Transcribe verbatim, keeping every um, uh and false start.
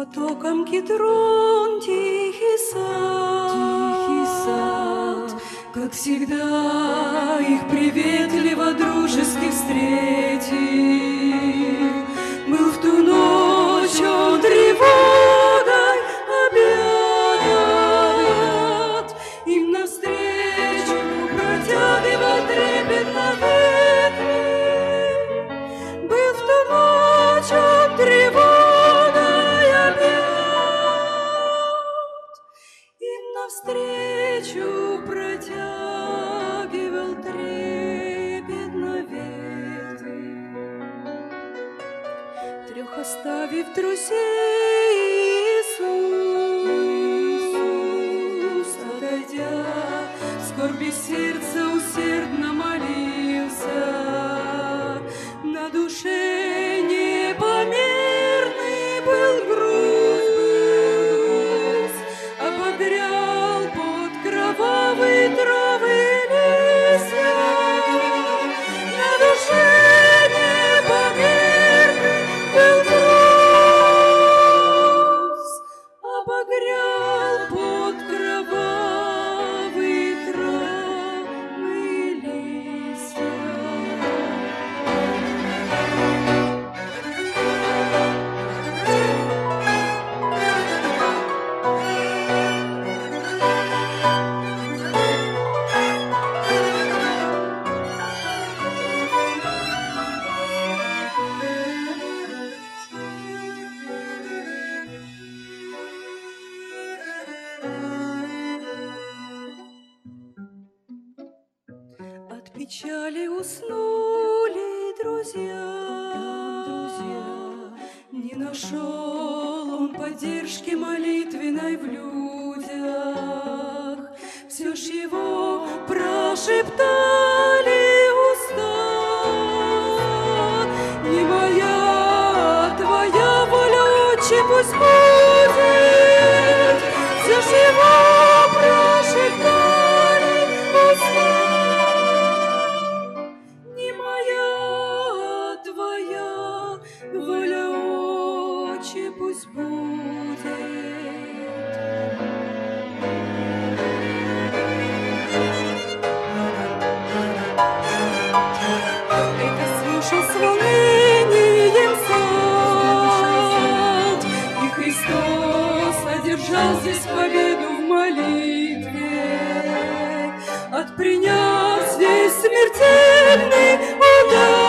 потоком Кидрон тихий сад, тихий сад, как всегда их приветливо дружески встретил. Был в ту ночь он тревогой объят, им навстречу протягивал трепетно ветви. Был в ту ночь он тревогой объят, им навстречу протягивал трепетно ветви. Трех оставив друзей, Иисус, отойдя, в скорби сердца усердно молился. На душе непомерный был груз, ободрял под кровавые травы листья. На душе непомерный был груз, обогрял под кровавые травы листья. От печали уснули друзья, друзья. Не нашел он поддержки молитвенной в людях. Все ж его прошептали уста: не моя, а твоя воля, Отче, пусть будет. Все ж его прошептали уста: не моя, а твоя воля, Отче, пусть будет. Это слушал с волнением сад, и Христос одержал здесь победу в молитве, отприняв здесь смертельный удар.